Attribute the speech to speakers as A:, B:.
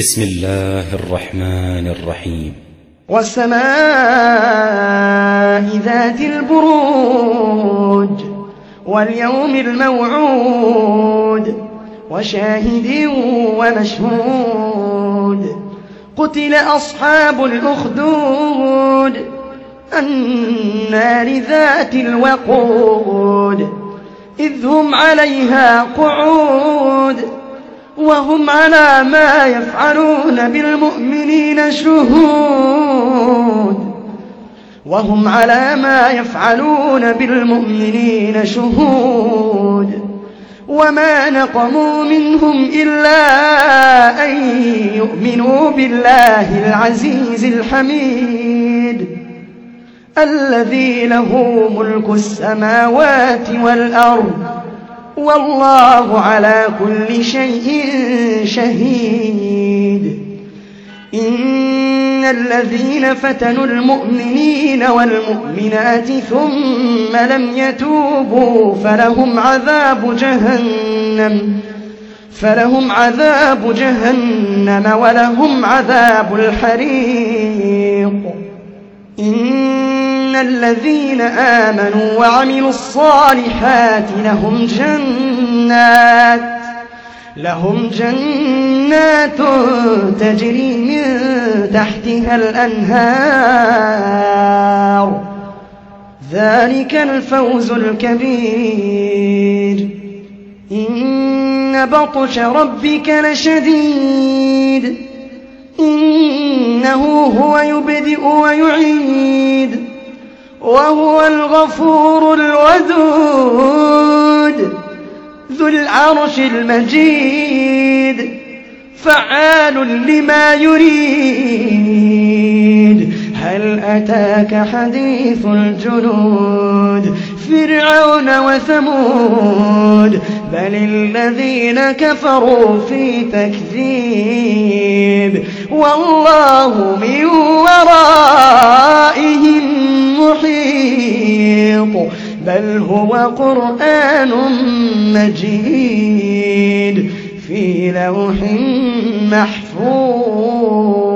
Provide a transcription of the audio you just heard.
A: بسم الله الرحمن الرحيم.
B: والسماء ذات البروج واليوم الموعود وشاهد ومشهود. قتل أصحاب الأخدود النار ذات الوقود إذ هم عليها قعود وهم على ما يفعلون بالمؤمنين شهود وما نقموا منهم إلا أن يؤمنوا بالله العزيز الحميد الذي له ملك السماوات والأرض والله على كل شيء شهيد. إن الذين فتنوا المؤمنين والمؤمنات ثم لم يتوبوا فلهم عذاب جهنم ولهم عذاب الحريق. إن الذين آمنوا وعملوا الصالحات لهم جنات تجري من تحتها الأنهار ذلك الفوز الكبير. إن بطش ربك لشديد إنه هو يبدئ ويعيد وهو الغفور الودود ذو العرش المجيد فعال لما يريد. هل أتاك حديث الجنود فرعون وثمود بل الذين كفروا في تكذيب والله من ورائهم محيط بل هو قرآن مجيد في لوح محفوظ.